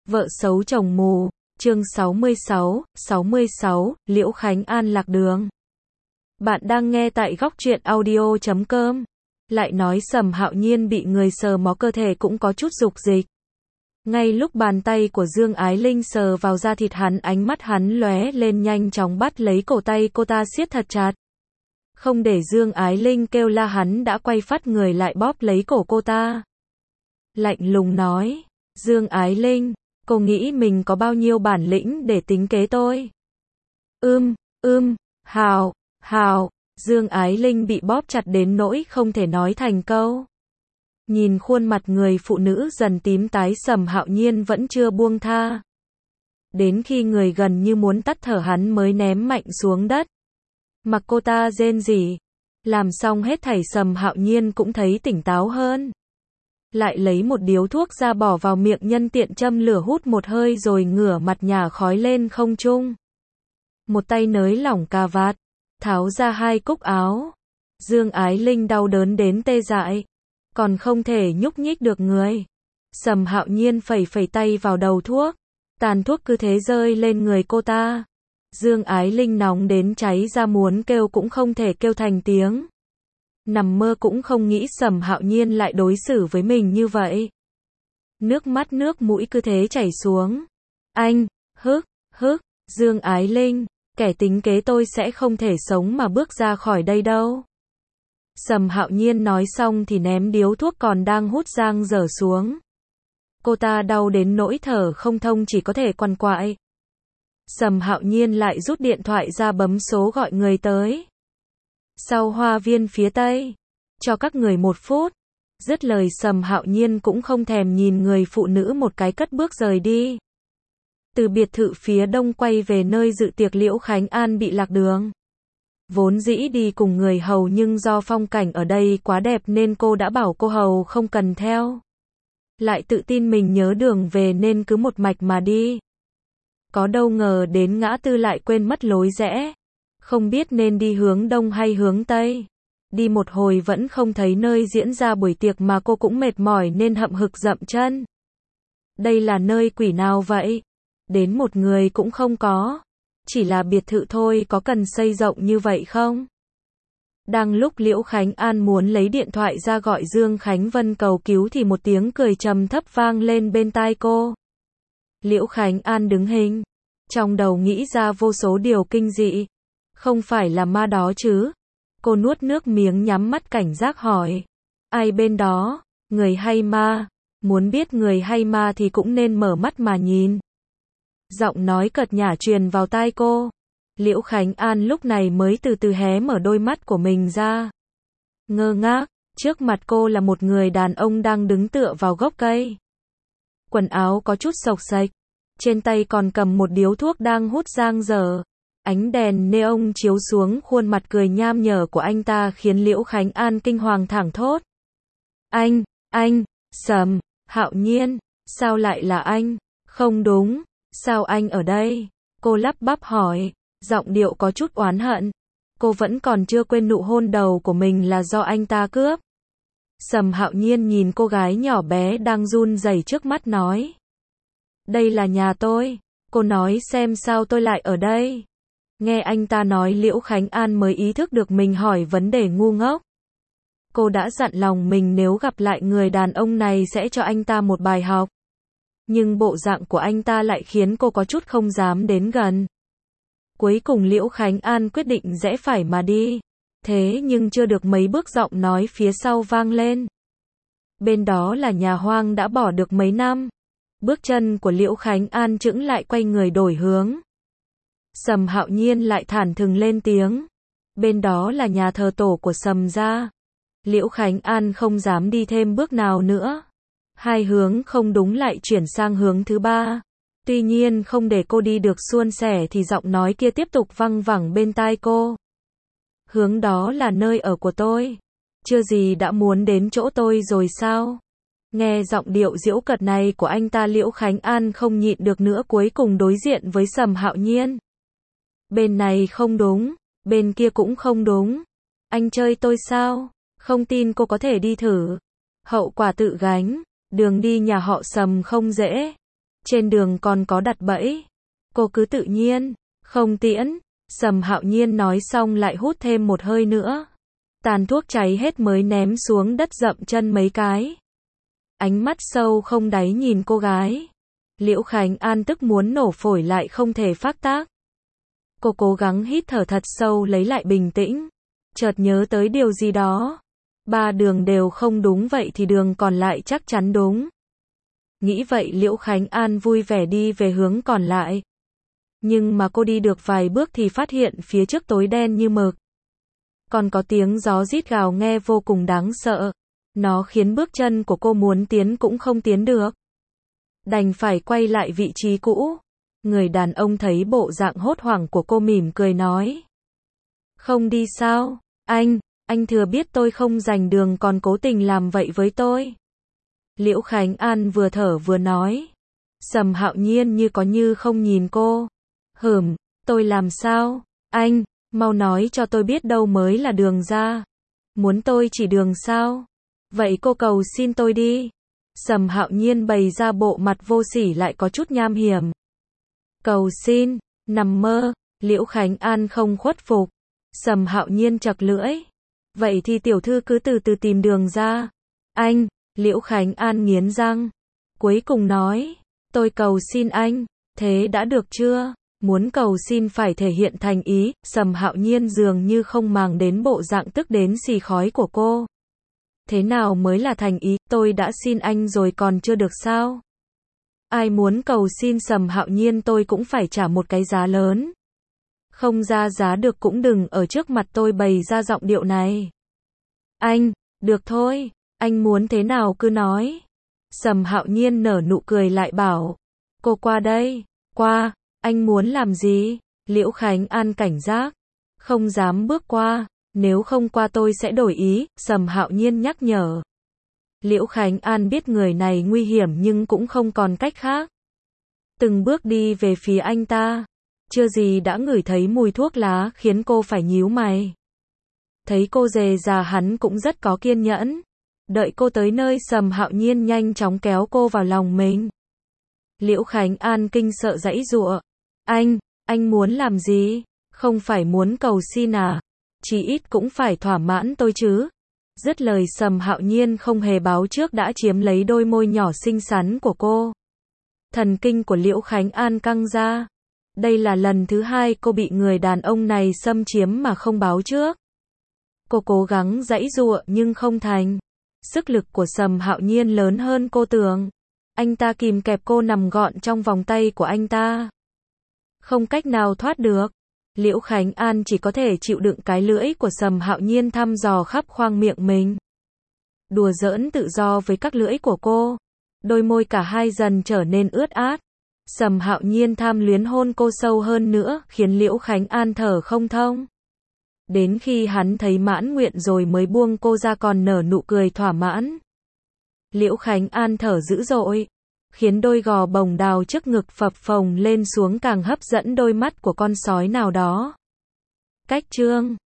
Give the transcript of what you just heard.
Vợ xấu chồng mù, chương 66, Liễu Khánh An lạc đường. Bạn đang nghe tại góc truyện audio.com. Lại nói Sầm Hạo Nhiên bị người sờ mó cơ thể cũng có chút dục dịch. Ngay lúc bàn tay của Dương Ái Linh sờ vào da thịt hắn, ánh mắt hắn lóe lên, nhanh chóng bắt lấy cổ tay cô ta siết thật chặt. Không để Dương Ái Linh kêu la, hắn đã quay phắt người lại bóp lấy cổ cô ta. Lạnh lùng nói, Dương Ái Linh, cô nghĩ mình có bao nhiêu bản lĩnh để tính kế tôi? Hào, Dương Ái Linh bị bóp chặt đến nỗi không thể nói thành câu. Nhìn khuôn mặt người phụ nữ dần tím tái, Sầm Hạo Nhiên vẫn chưa buông tha. Đến khi người gần như muốn tắt thở, hắn mới ném mạnh xuống đất. Mặc cô ta rên rỉ. Làm xong hết thảy, Sầm Hạo Nhiên cũng thấy tỉnh táo hơn. Lại lấy một điếu thuốc ra bỏ vào miệng, nhân tiện châm lửa hút một hơi rồi ngửa mặt nhả khói lên không trung. Một tay nới lỏng cà vạt, tháo ra hai cúc áo. Dương Ái Linh đau đớn đến tê dại, còn không thể nhúc nhích được người. Sầm Hạo Nhiên phẩy phẩy tay vào đầu thuốc, tàn thuốc cứ thế rơi lên người cô ta. Dương Ái Linh nóng đến cháy ra, muốn kêu cũng không thể kêu thành tiếng. Nằm mơ cũng không nghĩ Sầm Hạo Nhiên lại đối xử với mình như vậy. Nước mắt nước mũi cứ thế chảy xuống. Anh, Dương Ái Linh, kẻ tính kế tôi sẽ không thể sống mà bước ra khỏi đây đâu. Sầm Hạo Nhiên nói xong thì ném điếu thuốc còn đang hút giang dở xuống. Cô ta đau đến nỗi thở không thông, chỉ có thể quằn quại. Sầm Hạo Nhiên lại rút điện thoại ra bấm số gọi người tới. Sau hoa viên phía tây, cho các người 1 phút. Dứt lời, Sầm Hạo Nhiên cũng không thèm nhìn người phụ nữ một cái, cất bước rời đi. Từ biệt thự phía đông quay về nơi dự tiệc, Liễu Khánh An bị lạc đường. Vốn dĩ đi cùng người hầu, nhưng do phong cảnh ở đây quá đẹp nên cô đã bảo cô hầu không cần theo. Lại tự tin mình nhớ đường về nên cứ một mạch mà đi. Có đâu ngờ đến ngã tư lại quên mất lối rẽ. Không biết nên đi hướng đông hay hướng tây. Đi một hồi vẫn không thấy nơi diễn ra buổi tiệc, mà cô cũng mệt mỏi nên hậm hực dậm chân. Đây là nơi quỷ nào vậy? Đến một người cũng không có. Chỉ là biệt thự thôi, có cần xây rộng như vậy không? Đang lúc Liễu Khánh An muốn lấy điện thoại ra gọi Dương Khánh Vân cầu cứu thì một tiếng cười trầm thấp vang lên bên tai cô. Liễu Khánh An đứng hình, trong đầu nghĩ ra vô số điều kinh dị. Không phải là ma đó chứ? Cô nuốt nước miếng, nhắm mắt cảnh giác hỏi. Ai bên đó? Người hay ma? Muốn biết người hay ma thì cũng nên mở mắt mà nhìn. Giọng nói cợt nhả truyền vào tai cô. Liễu Khánh An lúc này mới từ từ hé mở đôi mắt của mình ra. Ngơ ngác, trước mặt cô là một người đàn ông đang đứng tựa vào gốc cây. Quần áo có chút xộc xệch, trên tay còn cầm một điếu thuốc đang hút giang dở. Ánh đèn neon chiếu xuống khuôn mặt cười nham nhở của anh ta khiến Liễu Khánh An kinh hoàng thảng thốt. Anh, Sầm Hạo Nhiên, sao lại là anh? Không đúng, sao anh ở đây? Cô lắp bắp hỏi, giọng điệu có chút oán hận. Cô vẫn còn chưa quên nụ hôn đầu của mình là do anh ta cướp. Sầm Hạo Nhiên nhìn cô gái nhỏ bé đang run rẩy trước mắt nói. Đây là nhà tôi. Cô nói xem sao tôi lại ở đây? Nghe anh ta nói, Liễu Khánh An mới ý thức được mình hỏi vấn đề ngu ngốc. Cô đã dặn lòng mình nếu gặp lại người đàn ông này sẽ cho anh ta một bài học. Nhưng bộ dạng của anh ta lại khiến cô có chút không dám đến gần. Cuối cùng Liễu Khánh An quyết định rẽ phải mà đi. Thế nhưng chưa được mấy bước, giọng nói phía sau vang lên. Bên đó là nhà hoang đã bỏ được mấy năm. Bước chân của Liễu Khánh An chững lại, quay người đổi hướng. Sầm Hạo Nhiên lại thản thừng lên tiếng. Bên đó là nhà thờ tổ của Sầm gia. Liễu Khánh An không dám đi thêm bước nào nữa. Hai hướng không đúng, lại chuyển sang hướng thứ ba. Tuy nhiên không để cô đi được suôn sẻ thì giọng nói kia tiếp tục văng vẳng bên tai cô. Hướng đó là nơi ở của tôi. Chưa gì đã muốn đến chỗ tôi rồi sao? Nghe giọng điệu giễu cợt này của anh ta, Liễu Khánh An không nhịn được nữa, cuối cùng đối diện với Sầm Hạo Nhiên. Bên này không đúng, bên kia cũng không đúng. Anh chơi tôi sao? Không tin cô có thể đi thử. Hậu quả tự gánh. Đường đi nhà họ Sầm không dễ. Trên đường còn có đặt bẫy. Cô cứ tự nhiên, không tiễn. Sầm Hạo Nhiên nói xong lại hút thêm một hơi nữa. Tàn thuốc cháy hết mới ném xuống đất dậm chân mấy cái. Ánh mắt sâu không đáy nhìn cô gái. Liễu Khánh An tức muốn nổ phổi lại không thể phát tác. Cô cố gắng hít thở thật sâu lấy lại bình tĩnh. Chợt nhớ tới điều gì đó. 3 đường đều không đúng vậy thì đường còn lại chắc chắn đúng. Nghĩ vậy Liễu Khánh An vui vẻ đi về hướng còn lại. Nhưng mà cô đi được vài bước thì phát hiện phía trước tối đen như mực. Còn có tiếng gió rít gào nghe vô cùng đáng sợ. Nó khiến bước chân của cô muốn tiến cũng không tiến được. Đành phải quay lại vị trí cũ. Người đàn ông thấy bộ dạng hốt hoảng của cô mỉm cười nói. Không đi sao? Anh thừa biết tôi không rành đường còn cố tình làm vậy với tôi. Liễu Khánh An vừa thở vừa nói. Sầm Hạo Nhiên như có như không nhìn cô. Tôi làm sao? Anh, mau nói cho tôi biết đâu mới là đường ra. Muốn tôi chỉ đường sao? Vậy cô cầu xin tôi đi. Sầm Hạo Nhiên bày ra bộ mặt vô sỉ lại có chút nham hiểm. Cầu xin, nằm mơ. Liễu Khánh An không khuất phục. Sầm Hạo Nhiên chặt lưỡi. Vậy thì tiểu thư cứ từ từ tìm đường ra. Liễu Khánh An nghiến răng. Cuối cùng nói, tôi cầu xin anh, thế đã được chưa? Muốn cầu xin phải thể hiện thành ý. Sầm Hạo Nhiên dường như không màng đến bộ dạng tức đến xì khói của cô. Thế nào mới là thành ý? Tôi đã xin anh rồi còn chưa được sao? Ai muốn cầu xin Sầm Hạo Nhiên tôi cũng phải trả một cái giá lớn. Không ra giá được cũng đừng ở trước mặt tôi bày ra giọng điệu này. Được thôi, anh muốn thế nào cứ nói. Sầm Hạo Nhiên nở nụ cười lại bảo. Cô qua đây. Qua, anh muốn làm gì? Liễu Khánh An cảnh giác. Không dám bước qua, nếu không qua tôi sẽ đổi ý, Sầm Hạo Nhiên nhắc nhở. Liễu Khánh An biết người này nguy hiểm nhưng cũng không còn cách khác. Từng bước đi về phía anh ta. Chưa gì đã ngửi thấy mùi thuốc lá khiến cô phải nhíu mày. Thấy cô dè dà hắn cũng rất có kiên nhẫn. Đợi cô tới nơi Sầm Hạo Nhiên nhanh chóng kéo cô vào lòng mình. Liễu Khánh An kinh sợ giãy giụa. Anh muốn làm gì? Không phải muốn cầu xin à? Chí ít cũng phải thỏa mãn tôi chứ. Dứt lời Sầm Hạo Nhiên không hề báo trước đã chiếm lấy đôi môi nhỏ xinh xắn của cô. Thần kinh của Liễu Khánh An căng ra. Đây là lần thứ 2 cô bị người đàn ông này xâm chiếm mà không báo trước. Cô cố gắng giãy giụa nhưng không thành. Sức lực của Sầm Hạo Nhiên lớn hơn cô tưởng. Anh ta kìm kẹp cô nằm gọn trong vòng tay của anh ta. Không cách nào thoát được. Liễu Khánh An chỉ có thể chịu đựng cái lưỡi của Sầm Hạo Nhiên thăm dò khắp khoang miệng mình. Đùa giỡn tự do với các lưỡi của cô. Đôi môi cả hai dần trở nên ướt át. Sầm Hạo Nhiên tham luyến hôn cô sâu hơn nữa, khiến Liễu Khánh An thở không thông. Đến khi hắn thấy mãn nguyện rồi mới buông cô ra còn nở nụ cười thỏa mãn. Liễu Khánh An thở dữ dội, khiến đôi gò bồng đào trước ngực phập phồng lên xuống càng hấp dẫn đôi mắt của con sói nào đó. Cách chương